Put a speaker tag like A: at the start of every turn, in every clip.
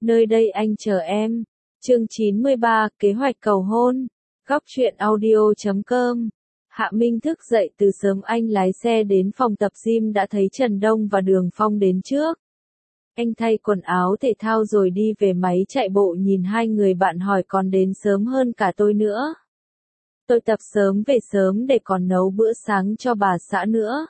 A: Nơi đây anh chờ em. Chương 93, kế hoạch cầu hôn. Góc truyện audio.com. Hạ Minh thức dậy từ sớm, anh lái xe đến phòng tập gym đã thấy Trần Đông và Đường Phong đến trước. Anh thay quần áo thể thao rồi đi về máy chạy bộ, nhìn hai người bạn hỏi còn đến sớm hơn cả tôi nữa. Tôi tập sớm về sớm để còn nấu bữa sáng cho bà xã nữa.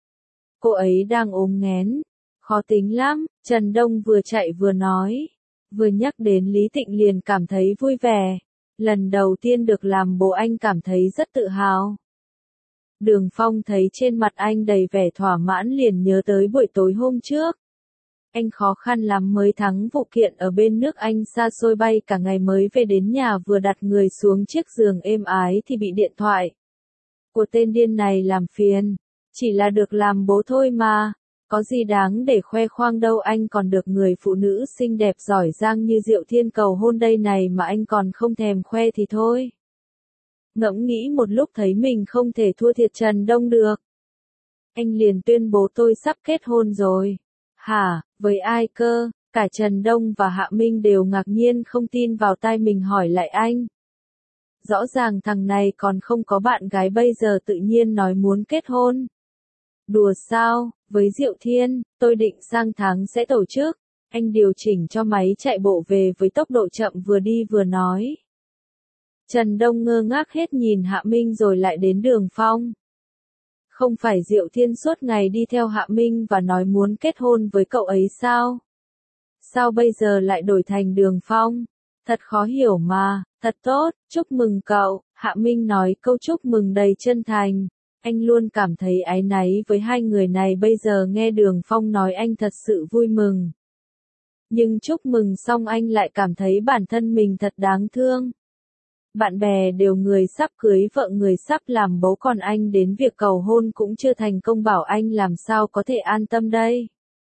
A: Cô ấy đang ốm nghén, khó tính lắm, Trần Đông vừa chạy vừa nói. Vừa nhắc đến Lý Tịnh liền cảm thấy vui vẻ. Lần đầu tiên được làm bố anh cảm thấy rất tự hào. Đường Phong thấy trên mặt anh đầy vẻ thỏa mãn liền nhớ tới buổi tối hôm trước. Anh khó khăn lắm mới thắng vụ kiện ở bên nước Anh, xa xôi bay cả ngày mới về đến nhà, vừa đặt người xuống chiếc giường êm ái thì bị điện thoại của tên điên này làm phiền. Chỉ là được làm bố thôi mà, có gì đáng để khoe khoang đâu, anh còn được người phụ nữ xinh đẹp giỏi giang như Diệu Thiên cầu hôn đây này mà anh còn không thèm khoe thì thôi. Ngẫm nghĩ một lúc thấy mình không thể thua thiệt Trần Đông được. Anh liền tuyên bố tôi sắp kết hôn rồi. Hả, với ai cơ? Cả Trần Đông và Hạ Minh đều ngạc nhiên không tin vào tai mình, hỏi lại anh. Rõ ràng thằng này còn không có bạn gái bây giờ tự nhiên nói muốn kết hôn. Đùa sao, với Diệu Thiên, tôi định sang tháng sẽ tổ chức. Anh điều chỉnh cho máy chạy bộ về với tốc độ chậm, vừa đi vừa nói. Trần Đông ngơ ngác hết nhìn Hạ Minh rồi lại đến Đường Phong. Không phải Diệu Thiên suốt ngày đi theo Hạ Minh và nói muốn kết hôn với cậu ấy sao? Sao bây giờ lại đổi thành Đường Phong? Thật khó hiểu mà, thật tốt, chúc mừng cậu. Hạ Minh nói câu chúc mừng đầy chân thành. Anh luôn cảm thấy áy náy với hai người này, bây giờ nghe Đường Phong nói anh thật sự vui mừng. Nhưng chúc mừng xong anh lại cảm thấy bản thân mình thật đáng thương. Bạn bè đều người sắp cưới vợ, người sắp làm bố, còn anh đến việc cầu hôn cũng chưa thành công, bảo anh làm sao có thể an tâm đây.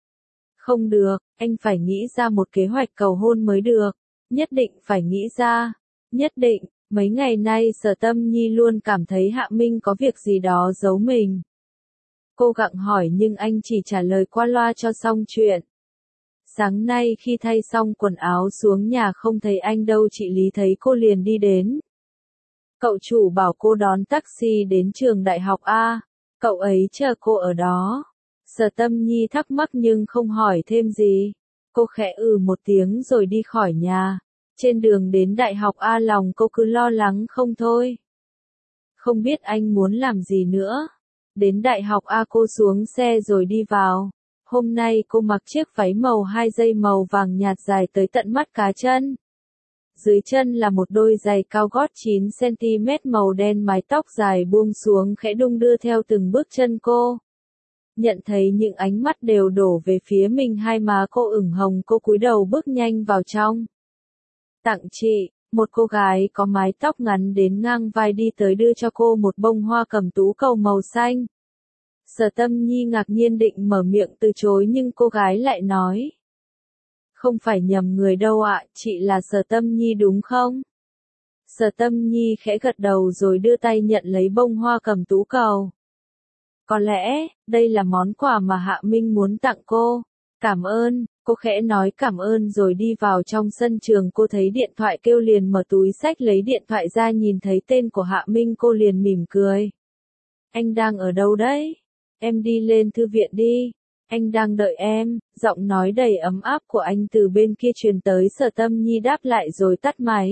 A: Không được, anh phải nghĩ ra một kế hoạch cầu hôn mới được. Nhất định phải nghĩ ra. Nhất định. Mấy ngày nay Sở Tâm Nhi luôn cảm thấy Hạ Minh có việc gì đó giấu mình. Cô gặng hỏi nhưng anh chỉ trả lời qua loa cho xong chuyện. Sáng nay khi thay xong quần áo xuống nhà không thấy anh đâu, chị Lý thấy cô liền đi đến. Cậu chủ bảo cô đón taxi đến trường đại học A. Cậu ấy chờ cô ở đó. Sở Tâm Nhi thắc mắc nhưng không hỏi thêm gì. Cô khẽ một tiếng rồi đi khỏi nhà. Trên đường đến đại học A lòng cô cứ lo lắng không thôi. Không biết anh muốn làm gì nữa. Đến đại học A cô xuống xe rồi đi vào. Hôm nay cô mặc chiếc váy màu 2 dây màu vàng nhạt dài tới tận mắt cá chân. Dưới chân là một đôi giày cao gót 9cm màu đen, mái tóc dài buông xuống khẽ đung đưa theo từng bước chân cô. Nhận thấy những ánh mắt đều đổ về phía mình, hai má cô ửng hồng, cô cúi đầu bước nhanh vào trong. Tặng chị, một cô gái có mái tóc ngắn đến ngang vai đi tới đưa cho cô một bông hoa cẩm tú cầu màu xanh. Sở Tâm Nhi ngạc nhiên định mở miệng từ chối nhưng cô gái lại nói. Không phải nhầm người đâu ạ, chị là Sở Tâm Nhi đúng không? Sở Tâm Nhi khẽ gật đầu rồi đưa tay nhận lấy bông hoa cẩm tú cầu. Có lẽ, đây là món quà mà Hạ Minh muốn tặng cô. Cảm ơn, cô khẽ nói cảm ơn rồi đi vào trong sân trường. Cô thấy điện thoại kêu liền mở túi xách lấy điện thoại ra, nhìn thấy tên của Hạ Minh cô liền mỉm cười. Anh đang ở đâu đấy? Em đi lên thư viện đi. Anh đang đợi em. Giọng nói đầy ấm áp của anh từ bên kia truyền tới. Sở Tâm Nhi đáp lại rồi tắt máy.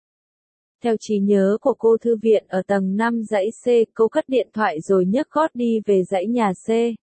A: Theo trí nhớ của cô, thư viện ở tầng 5 dãy C, cô cất điện thoại rồi nhấc gót đi về dãy nhà C.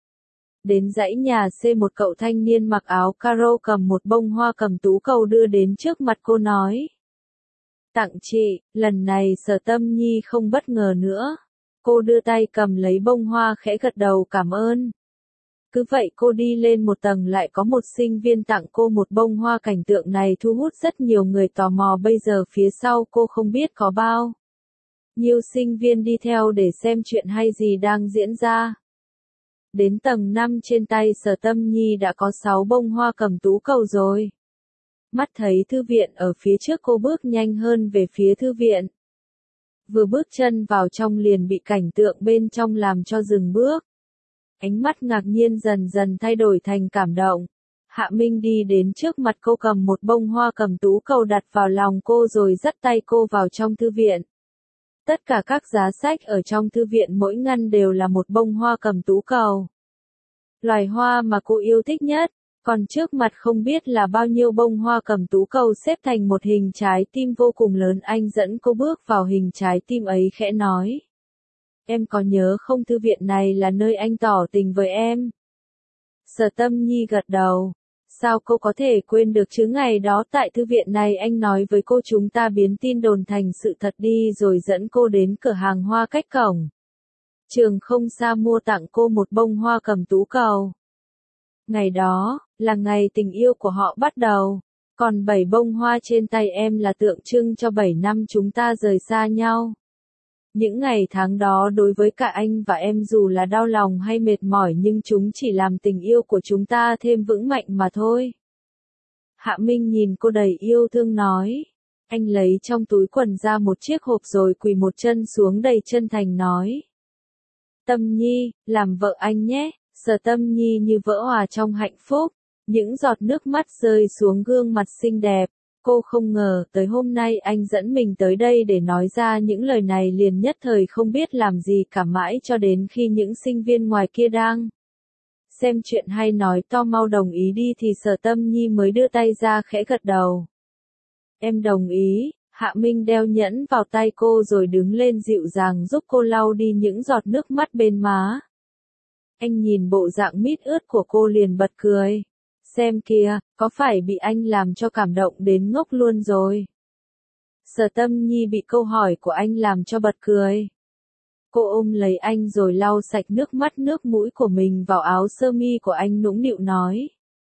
A: Đến dãy nhà C, một cậu thanh niên mặc áo caro cầm một bông hoa cẩm tú cầu đưa đến trước mặt cô nói. Tặng chị. Lần này Sở Tâm Nhi không bất ngờ nữa. Cô đưa tay cầm lấy bông hoa khẽ gật đầu cảm ơn. Cứ vậy cô đi lên một tầng, lại có một sinh viên tặng cô một bông hoa. Cảnh tượng này thu hút rất nhiều người tò mò, bây giờ phía sau cô không biết có bao nhiêu sinh viên đi theo để xem chuyện hay gì đang diễn ra. Đến tầng 5 trên tay Sở Tâm Nhi đã có 6 bông hoa cẩm tú cầu rồi. Mắt thấy thư viện ở phía trước, cô bước nhanh hơn về phía thư viện. Vừa bước chân vào trong liền bị cảnh tượng bên trong làm cho dừng bước. Ánh mắt ngạc nhiên dần dần thay đổi thành cảm động. Hạ Minh đi đến trước mặt cô cầm một bông hoa cẩm tú cầu đặt vào lòng cô rồi dắt tay cô vào trong thư viện. Tất cả các giá sách ở trong thư viện mỗi ngăn đều là một bông hoa cẩm tú cầu. Loài hoa mà cô yêu thích nhất, còn trước mặt không biết là bao nhiêu bông hoa cẩm tú cầu xếp thành một hình trái tim vô cùng lớn. Anh dẫn cô bước vào hình trái tim ấy khẽ nói. Em có nhớ không, thư viện này là nơi anh tỏ tình với em? Sở Tâm Nhi gật đầu. Sao cô có thể quên được chứ, ngày đó tại thư viện này anh nói với cô chúng ta biến tin đồn thành sự thật đi rồi dẫn cô đến cửa hàng hoa cách cổng trường không xa mua tặng cô một bông hoa cẩm tú cầu. Ngày đó, là ngày tình yêu của họ bắt đầu, còn 7 bông hoa trên tay em là tượng trưng cho 7 năm chúng ta rời xa nhau. Những ngày tháng đó đối với cả anh và em dù là đau lòng hay mệt mỏi nhưng chúng chỉ làm tình yêu của chúng ta thêm vững mạnh mà thôi. Hạ Minh nhìn cô đầy yêu thương nói. Anh lấy trong túi quần ra một chiếc hộp rồi quỳ một chân xuống đầy chân thành nói. Tâm Nhi, làm vợ anh nhé. Sở Tâm Nhi như vỡ òa trong hạnh phúc. Những giọt nước mắt rơi xuống gương mặt xinh đẹp. Cô không ngờ tới hôm nay anh dẫn mình tới đây để nói ra những lời này, liền nhất thời không biết làm gì cả, mãi cho đến khi những sinh viên ngoài kia đang xem chuyện hay nói to mau đồng ý đi thì Sở Tâm Nhi mới đưa tay ra khẽ gật đầu. Em đồng ý. Hạ Minh đeo nhẫn vào tay cô rồi đứng lên dịu dàng giúp cô lau đi những giọt nước mắt bên má. Anh nhìn bộ dạng mít ướt của cô liền bật cười. Xem kìa, có phải bị anh làm cho cảm động đến ngốc luôn rồi? Sở Tâm Nhi bị câu hỏi của anh làm cho bật cười. Cô ôm lấy anh rồi lau sạch nước mắt nước mũi của mình vào áo sơ mi của anh, nũng nịu nói.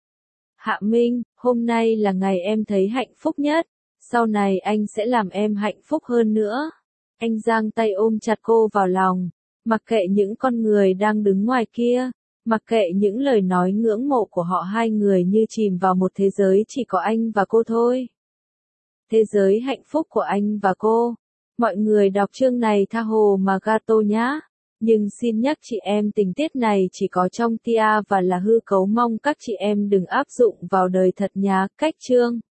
A: Hạ Minh, hôm nay là ngày em thấy hạnh phúc nhất, sau này anh sẽ làm em hạnh phúc hơn nữa. Anh giang tay ôm chặt cô vào lòng, mặc kệ những con người đang đứng ngoài kia. Mặc kệ những lời nói ngưỡng mộ của họ, hai người như chìm vào một thế giới chỉ có anh và cô thôi. Thế giới hạnh phúc của anh và cô. Mọi người đọc chương này tha hồ mà gato nhá. Nhưng xin nhắc chị em tình tiết này chỉ có trong tia và là hư cấu, mong các chị em đừng áp dụng vào đời thật nhá. Cách chương